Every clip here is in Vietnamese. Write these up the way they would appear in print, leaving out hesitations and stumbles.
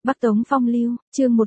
Bắc Tống Phong Lưu, chương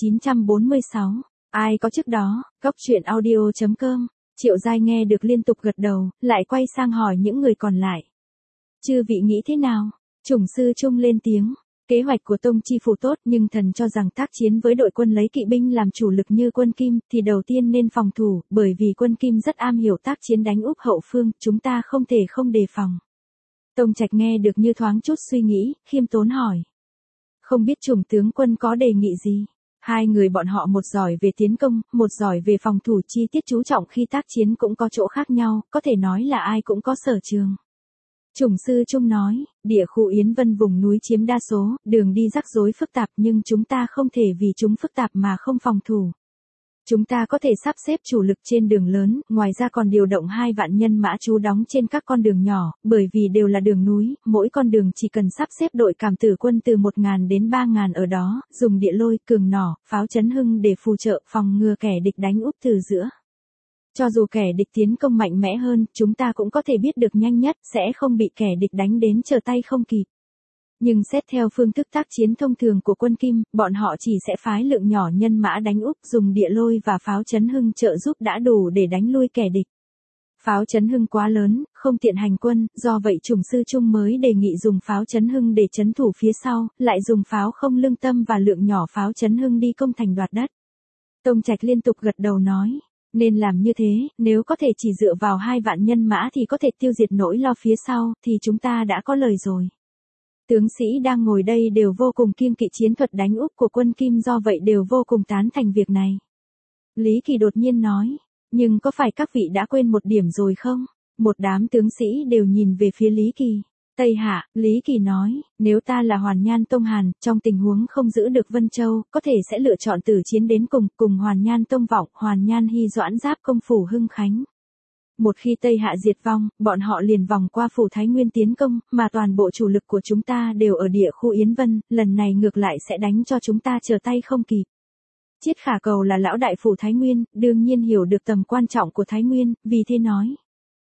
1946. Ai có trước đó, Góc Truyện Audio.com. Triệu Giai nghe được liên tục gật đầu, lại quay sang hỏi những người còn lại. Chư vị nghĩ thế nào? Chủng sư Trung lên tiếng. Kế hoạch của Tông Chi Phủ tốt, nhưng thần cho rằng tác chiến với đội quân lấy kỵ binh làm chủ lực như quân Kim, thì đầu tiên nên phòng thủ, bởi vì quân Kim rất am hiểu tác chiến đánh úp hậu phương, chúng ta không thể không đề phòng. Tông Trạch nghe được như thoáng chút suy nghĩ, khiêm tốn hỏi. Không biết chủng tướng quân có đề nghị gì? Hai người bọn họ một giỏi về tiến công, một giỏi về phòng thủ, chi tiết chú trọng khi tác chiến cũng có chỗ khác nhau, có thể nói là ai cũng có sở trường. Chủng sư Trung nói, địa khu Yến Vân vùng núi chiếm đa số, đường đi rắc rối phức tạp, nhưng chúng ta không thể vì chúng phức tạp mà không phòng thủ. Chúng ta có thể sắp xếp chủ lực trên đường lớn, ngoài ra còn điều động 2 vạn nhân mã trú đóng trên các con đường nhỏ, bởi vì đều là đường núi, mỗi con đường chỉ cần sắp xếp đội cảm tử quân từ 1.000 đến 3.000 ở đó, dùng địa lôi, cường nỏ, pháo chấn hưng để phù trợ phòng ngừa kẻ địch đánh úp từ giữa. Cho dù kẻ địch tiến công mạnh mẽ hơn, chúng ta cũng có thể biết được nhanh nhất, sẽ không bị kẻ địch đánh đến trở tay không kịp. Nhưng xét theo phương thức tác chiến thông thường của quân Kim, bọn họ chỉ sẽ phái lượng nhỏ nhân mã đánh úp, dùng địa lôi và pháo chấn hưng trợ giúp đã đủ để đánh lui kẻ địch. Pháo chấn hưng quá lớn, không tiện hành quân, do vậy chủng sư Trung mới đề nghị dùng pháo chấn hưng để chấn thủ phía sau, lại dùng pháo không lương tâm và lượng nhỏ pháo chấn hưng đi công thành đoạt đất. Tông Trạch liên tục gật đầu nói. Nên làm như thế, nếu có thể chỉ dựa vào 2 vạn nhân mã thì có thể tiêu diệt nỗi lo phía sau, thì chúng ta đã có lời rồi. Tướng sĩ đang ngồi đây đều vô cùng kiêng kỵ chiến thuật đánh úp của quân Kim, do vậy đều vô cùng tán thành việc này. Lý Kỳ đột nhiên nói, nhưng có phải các vị đã quên một điểm rồi không? Một đám tướng sĩ đều nhìn về phía Lý Kỳ. Tây Hạ, Lý Kỳ nói, nếu ta là Hoàn Nhan Tông Hàn, trong tình huống không giữ được Vân Châu, có thể sẽ lựa chọn tử chiến đến cùng Hoàn Nhan Tông Vọng, Hoàn Nhan Hy Doãn giáp công phủ Hưng Khánh. Một khi Tây Hạ diệt vong, bọn họ liền vòng qua phủ Thái Nguyên tiến công, mà toàn bộ chủ lực của chúng ta đều ở địa khu Yến Vân, lần này ngược lại sẽ đánh cho chúng ta trở tay không kịp. Chiết Khả Cầu là lão đại phủ Thái Nguyên, đương nhiên hiểu được tầm quan trọng của Thái Nguyên, vì thế nói.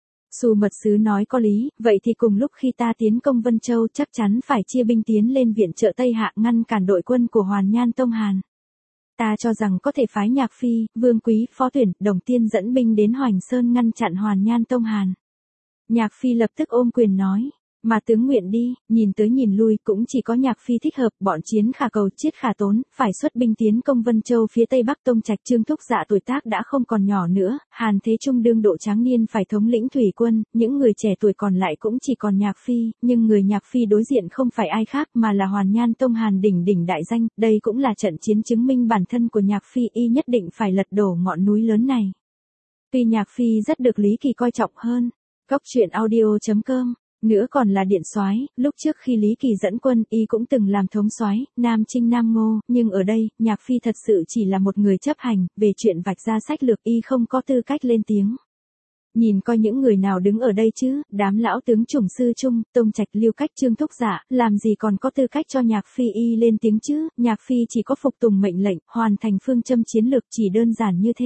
Xu mật sứ nói có lý, vậy thì cùng lúc khi ta tiến công Vân Châu chắc chắn phải chia binh tiến lên viện trợ Tây Hạ ngăn cản đội quân của Hoàn Nhan Tông Hàn. Ta cho rằng có thể phái Nhạc Phi, Vương Quý, Phó Tuyển, Đồng Tiên dẫn binh đến Hoành Sơn ngăn chặn Hoàn Nhan Tông Hàn. Nhạc Phi lập tức ôm quyền nói. Mà tướng nguyện đi, nhìn tới nhìn lui cũng chỉ có Nhạc Phi thích hợp, bọn Chiến Khả Cầu, Chiết Khả Tốn, phải xuất binh tiến công Vân Châu phía Tây Bắc. Tông Trạch Trương Thúc Dạ tuổi tác đã không còn nhỏ nữa, Hàn Thế Trung đương độ tráng niên phải thống lĩnh thủy quân, những người trẻ tuổi còn lại cũng chỉ còn Nhạc Phi, nhưng người Nhạc Phi đối diện không phải ai khác mà là Hoàn Nhan Tông Hàn đỉnh đại danh, đây cũng là trận chiến chứng minh bản thân của Nhạc Phi, y nhất định phải lật đổ ngọn núi lớn này. Tuy Nhạc Phi rất được Lý Kỳ coi trọng hơn. Góc Truyện Audio.com. Nữa còn là điện soái, lúc trước khi Lý Kỳ dẫn quân, y cũng từng làm thống soái, Nam Chinh Nam Ngô, nhưng ở đây, Nhạc Phi thật sự chỉ là một người chấp hành, về chuyện vạch ra sách lược y không có tư cách lên tiếng. Nhìn coi những người nào đứng ở đây chứ, đám lão tướng chủng sư Trung, Tông Trạch, Lưu Cách, Trương Thúc Dạ, làm gì còn có tư cách cho Nhạc Phi y lên tiếng chứ, Nhạc Phi chỉ có phục tùng mệnh lệnh, hoàn thành phương châm chiến lược, chỉ đơn giản như thế.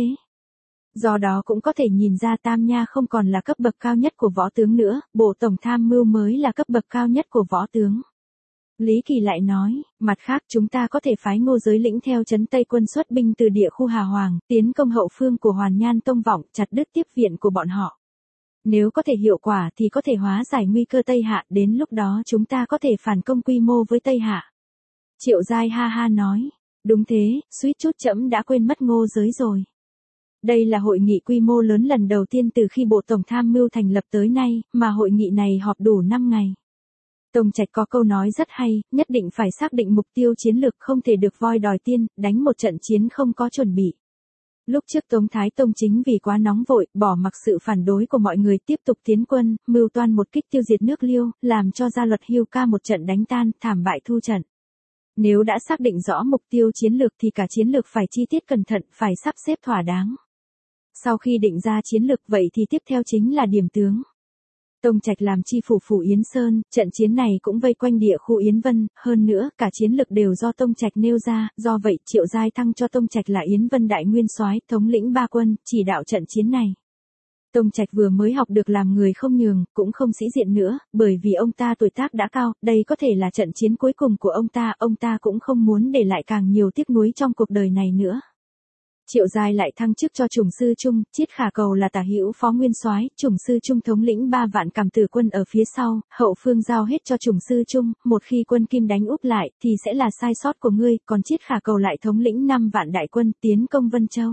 Do đó cũng có thể nhìn ra Tam Nha không còn là cấp bậc cao nhất của võ tướng nữa, Bộ Tổng Tham mưu mới là cấp bậc cao nhất của võ tướng. Lý Kỳ lại nói, mặt khác chúng ta có thể phái Ngô Giới Lĩnh theo trấn Tây quân xuất binh từ địa khu Hà Hoàng, tiến công hậu phương của Hoàn Nhan Tông Vọng, chặt đứt tiếp viện của bọn họ. Nếu có thể hiệu quả thì có thể hóa giải nguy cơ Tây Hạ, đến lúc đó chúng ta có thể phản công quy mô với Tây Hạ. Triệu Giai ha ha nói, đúng thế, suýt chút trẫm đã quên mất Ngô Giới rồi. Đây là hội nghị quy mô lớn lần đầu tiên từ khi Bộ Tổng Tham mưu thành lập tới nay, mà hội nghị này họp đủ 5 ngày. Tông Trạch có câu nói rất hay, nhất định phải xác định mục tiêu chiến lược, không thể được voi đòi tiên, đánh một trận chiến không có chuẩn bị. Lúc trước Tống Thái Tông chính vì quá nóng vội, bỏ mặc sự phản đối của mọi người tiếp tục tiến quân, mưu toan một kích tiêu diệt nước Liêu, làm cho gia luật Hưu Ca một trận đánh tan, thảm bại thu trận. Nếu đã xác định rõ mục tiêu chiến lược thì cả chiến lược phải chi tiết cẩn thận, phải sắp xếp thỏa đáng. Sau khi định ra chiến lược vậy thì tiếp theo chính là điểm tướng. Tông Trạch làm chi phủ phủ Yến Sơn, trận chiến này cũng vây quanh địa khu Yến Vân, hơn nữa cả chiến lược đều do Tông Trạch nêu ra, do vậy Triệu Giai thăng cho Tông Trạch là Yến Vân đại nguyên soái, thống lĩnh 3 quân, chỉ đạo trận chiến này. Tông Trạch vừa mới học được làm người không nhường, cũng không sĩ diện nữa, bởi vì ông ta tuổi tác đã cao, đây có thể là trận chiến cuối cùng của ông ta cũng không muốn để lại càng nhiều tiếc nuối trong cuộc đời này nữa. Triệu Giai lại thăng chức cho Chủng sư Trung, Chiết Khả Cầu là tả hữu phó nguyên soái, Chủng sư Trung thống lĩnh 3 vạn cảm tử quân ở phía sau, hậu phương giao hết cho Chủng sư Trung, một khi quân Kim đánh úp lại thì sẽ là sai sót của ngươi, còn Chiết Khả Cầu lại thống lĩnh 5 vạn đại quân tiến công Vân Châu.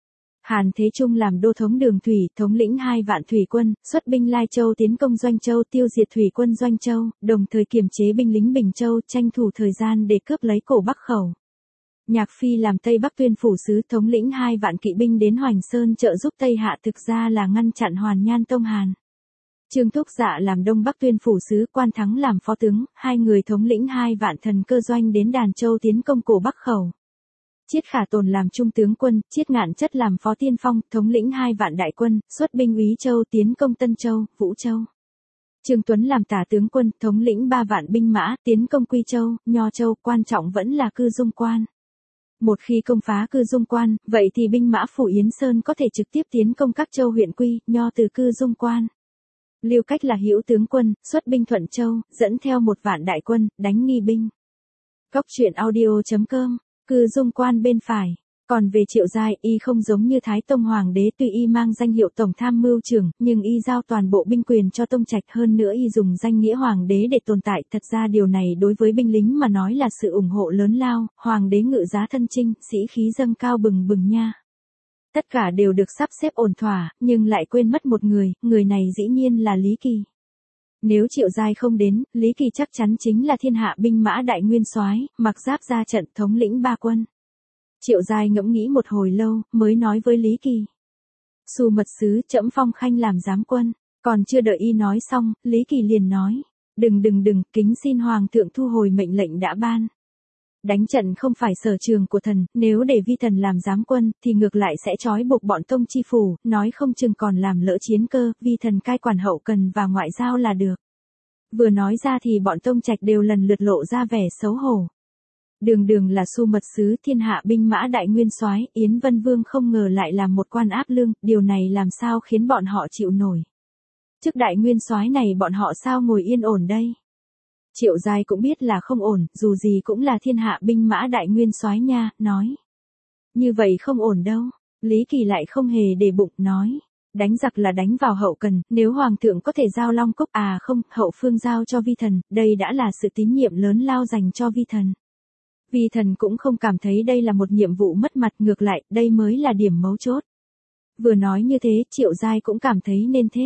Hàn Thế Trung làm đô thống Đường Thủy, thống lĩnh 2 vạn thủy quân, xuất binh Lai Châu tiến công Doanh Châu tiêu diệt thủy quân Doanh Châu, đồng thời kiềm chế binh lính Bình Châu, tranh thủ thời gian để cướp lấy cổ Bắc Khẩu. Nhạc Phi làm Tây Bắc Tuyên phủ sứ, thống lĩnh 2 vạn kỵ binh đến Hoành Sơn trợ giúp Tây Hạ, thực ra là ngăn chặn Hoàn Nhan Tông Hàn. Trương Thúc Dạ làm Đông Bắc Tuyên phủ sứ, Quan Thắng làm phó tướng, hai người thống lĩnh 2 vạn thần cơ doanh đến Đàn Châu tiến công cổ Bắc Khẩu. Chiết Khả Tồn làm trung tướng quân, Chiết Ngạn Chất làm phó tiên phong, thống lĩnh 2 vạn đại quân, xuất binh Úy Châu tiến công Tân Châu, Vũ Châu. Trương Tuấn làm tả tướng quân, thống lĩnh 3 vạn binh mã, tiến công Quy Châu, Nho Châu, quan trọng vẫn là Cư Dung Quan. Một khi công phá Cư Dung Quan, vậy thì binh mã phủ Yến Sơn có thể trực tiếp tiến công các châu huyện Quy, Nho từ Cư Dung Quan. Lưu Cách là hữu tướng quân, xuất binh Thuận Châu, dẫn theo 1 vạn đại quân, đánh Nghi binh. Góc truyện audio.com, Cư Dung Quan bên phải. Còn về Triệu Giai, y không giống như Thái Tông Hoàng đế, tuy y mang danh hiệu Tổng Tham Mưu Trưởng, nhưng y giao toàn bộ binh quyền cho Tông Trạch, hơn nữa y dùng danh nghĩa Hoàng đế để tồn tại. Thật ra điều này đối với binh lính mà nói là sự ủng hộ lớn lao, Hoàng đế ngự giá thân chinh, sĩ khí dâng cao bừng bừng nha. Tất cả đều được sắp xếp ổn thỏa, nhưng lại quên mất một người này dĩ nhiên là Lý Kỳ. Nếu Triệu Giai không đến, Lý Kỳ chắc chắn chính là thiên hạ binh mã đại nguyên soái, mặc giáp ra trận thống lĩnh 3 quân. Triệu Giai ngẫm nghĩ một hồi lâu, mới nói với Lý Kỳ. Xu mật sứ, trẫm phong khanh làm giám quân. Còn chưa đợi y nói xong, Lý Kỳ liền nói. Đừng, kính xin Hoàng thượng thu hồi mệnh lệnh đã ban. Đánh trận không phải sở trường của thần, nếu để vi thần làm giám quân, thì ngược lại sẽ trói buộc bọn Tông chi phủ, nói không chừng còn làm lỡ chiến cơ, vi thần cai quản hậu cần và ngoại giao là được. Vừa nói ra thì bọn Tông Trạch đều lần lượt lộ ra vẻ xấu hổ. Đường là xu mật sứ, thiên hạ binh mã đại nguyên soái, Yến Vân Vương không ngờ lại làm một quan áp lương, điều này làm sao khiến bọn họ chịu nổi. Chức đại nguyên soái này bọn họ sao ngồi yên ổn đây? Triệu Giai cũng biết là không ổn, dù gì cũng là thiên hạ binh mã đại nguyên soái nha, nói. Như vậy không ổn đâu. Lý Kỳ lại không hề để bụng, nói. Đánh giặc là đánh vào hậu cần, nếu Hoàng thượng có thể giao Long Cốc, không, hậu phương giao cho vi thần, đây đã là sự tín nhiệm lớn lao dành cho vi thần. Vi thần cũng không cảm thấy đây là một nhiệm vụ mất mặt, ngược lại, đây mới là điểm mấu chốt. Vừa nói như thế, Triệu Giai cũng cảm thấy nên thế.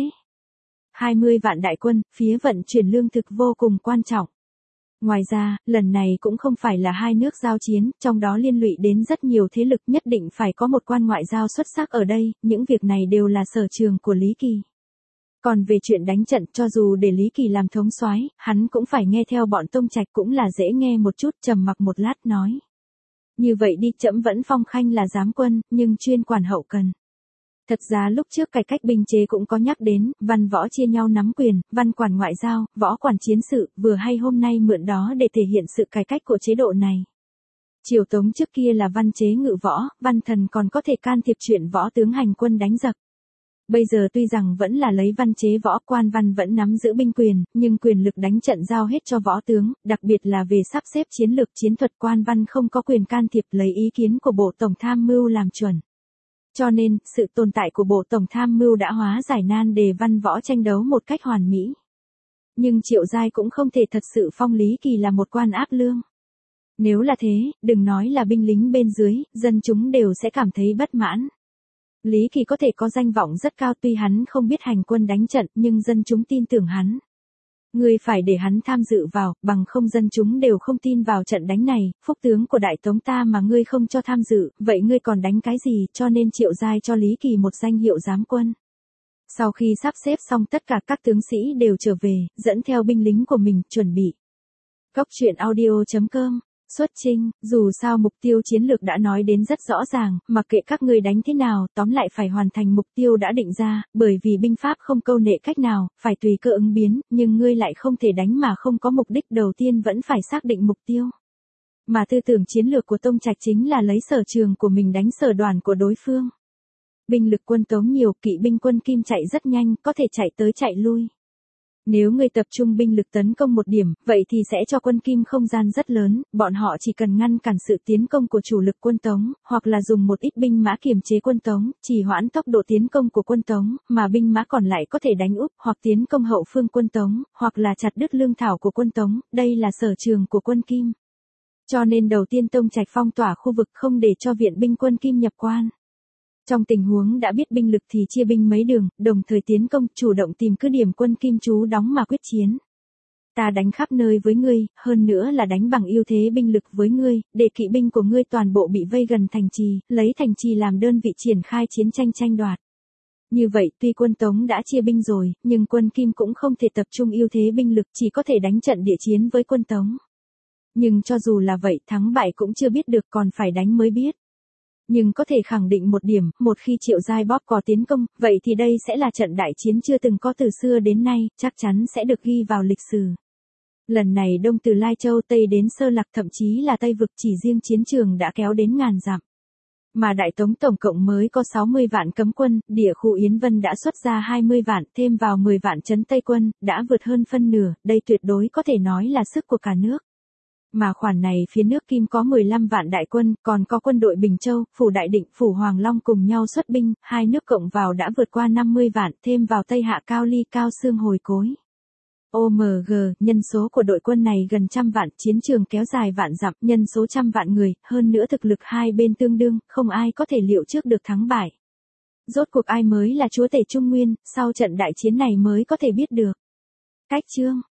20 vạn đại quân, phía vận chuyển lương thực vô cùng quan trọng. Ngoài ra, lần này cũng không phải là hai nước giao chiến, trong đó liên lụy đến rất nhiều thế lực, nhất định phải có một quan ngoại giao xuất sắc ở đây, những việc này đều là sở trường của Lý Kỳ. Còn về chuyện đánh trận, cho dù để Lý Kỳ làm thống soái, hắn cũng phải nghe theo bọn Tông Trạch, cũng là dễ nghe một chút, trầm mặc một lát nói. Như vậy đi, trẫm vẫn phong khanh là giám quân, nhưng chuyên quản hậu cần. Thật ra lúc trước cải cách binh chế cũng có nhắc đến, văn võ chia nhau nắm quyền, văn quản ngoại giao, võ quản chiến sự, vừa hay hôm nay mượn đó để thể hiện sự cải cách của chế độ này. Triều Tống trước kia là văn chế ngự võ, văn thần còn có thể can thiệp chuyện võ tướng hành quân đánh giặc. Bây giờ tuy rằng vẫn là lấy văn chế võ, quan văn vẫn nắm giữ binh quyền, nhưng quyền lực đánh trận giao hết cho võ tướng, đặc biệt là về sắp xếp chiến lược chiến thuật, quan văn không có quyền can thiệp, lấy ý kiến của Bộ Tổng Tham mưu làm chuẩn. Cho nên, sự tồn tại của Bộ Tổng Tham mưu đã hóa giải nan đề văn võ tranh đấu một cách hoàn mỹ. Nhưng Triệu Giai cũng không thể thật sự phong Lý Kỳ là một quan áp lương. Nếu là thế, đừng nói là binh lính bên dưới, dân chúng đều sẽ cảm thấy bất mãn. Lý Kỳ có thể có danh vọng rất cao, tuy hắn không biết hành quân đánh trận, nhưng dân chúng tin tưởng hắn. Ngươi phải để hắn tham dự vào, bằng không dân chúng đều không tin vào trận đánh này, phúc tướng của Đại Tống ta mà ngươi không cho tham dự, vậy ngươi còn đánh cái gì, cho nên Triệu Giai cho Lý Kỳ một danh hiệu giám quân. Sau khi sắp xếp xong tất cả các tướng sĩ đều trở về, dẫn theo binh lính của mình, chuẩn bị. Góc truyện audio.com, xuất chinh, dù sao mục tiêu chiến lược đã nói đến rất rõ ràng, mặc kệ các ngươi đánh thế nào, tóm lại phải hoàn thành mục tiêu đã định ra, bởi vì binh pháp không câu nệ cách nào, phải tùy cơ ứng biến, nhưng ngươi lại không thể đánh mà không có mục đích, đầu tiên vẫn phải xác định mục tiêu. Mà tư tưởng chiến lược của Tông Trạch chính là lấy sở trường của mình đánh sở đoàn của đối phương. Binh lực quân Tống nhiều, kỵ binh quân Kim chạy rất nhanh, có thể chạy tới chạy lui. Nếu ngươi tập trung binh lực tấn công một điểm, vậy thì sẽ cho quân Kim không gian rất lớn, bọn họ chỉ cần ngăn cản sự tiến công của chủ lực quân Tống, hoặc là dùng một ít binh mã kiềm chế quân Tống, trì hoãn tốc độ tiến công của quân Tống, mà binh mã còn lại có thể đánh úp hoặc tiến công hậu phương quân Tống, hoặc là chặt đứt lương thảo của quân Tống, đây là sở trường của quân Kim. Cho nên đầu tiên Tông Trạch phong tỏa khu vực không để cho viện binh quân Kim nhập quan. Trong tình huống đã biết binh lực thì chia binh mấy đường, đồng thời tiến công, chủ động tìm cứ điểm quân Kim trú đóng mà quyết chiến. Ta đánh khắp nơi với ngươi, hơn nữa là đánh bằng ưu thế binh lực với ngươi, để kỵ binh của ngươi toàn bộ bị vây gần thành trì, lấy thành trì làm đơn vị triển khai chiến tranh tranh đoạt. Như vậy tuy quân Tống đã chia binh rồi, nhưng quân Kim cũng không thể tập trung ưu thế binh lực, chỉ có thể đánh trận địa chiến với quân Tống. Nhưng cho dù là vậy, thắng bại cũng chưa biết được, còn phải đánh mới biết. Nhưng có thể khẳng định một điểm, một khi Triệu Giai bóp cò tiến công, vậy thì đây sẽ là trận đại chiến chưa từng có từ xưa đến nay, chắc chắn sẽ được ghi vào lịch sử. Lần này đông từ Lai Châu Tây đến Sơ Lạc, thậm chí là Tây Vực, chỉ riêng chiến trường đã kéo đến ngàn dặm. Mà Đại Tống tổng cộng mới có 60 vạn cấm quân, địa khu Yến Vân đã xuất ra 20 vạn, thêm vào 10 vạn trấn Tây quân, đã vượt hơn phân nửa, đây tuyệt đối có thể nói là sức của cả nước. Mà khoản này phía nước Kim có 15 vạn đại quân, còn có quân đội Bình Châu, Phủ Đại Định, Phủ Hoàng Long cùng nhau xuất binh, hai nước cộng vào đã vượt qua 50 vạn, thêm vào Tây Hạ Cao Ly Cao Xương hồi cối. OMG, nhân số của đội quân này gần trăm vạn, chiến trường kéo dài vạn dặm, nhân số trăm vạn người, hơn nữa thực lực hai bên tương đương, không ai có thể liệu trước được thắng bại. Rốt cuộc ai mới là chúa tể Trung Nguyên, sau trận đại chiến này mới có thể biết được. Cách chương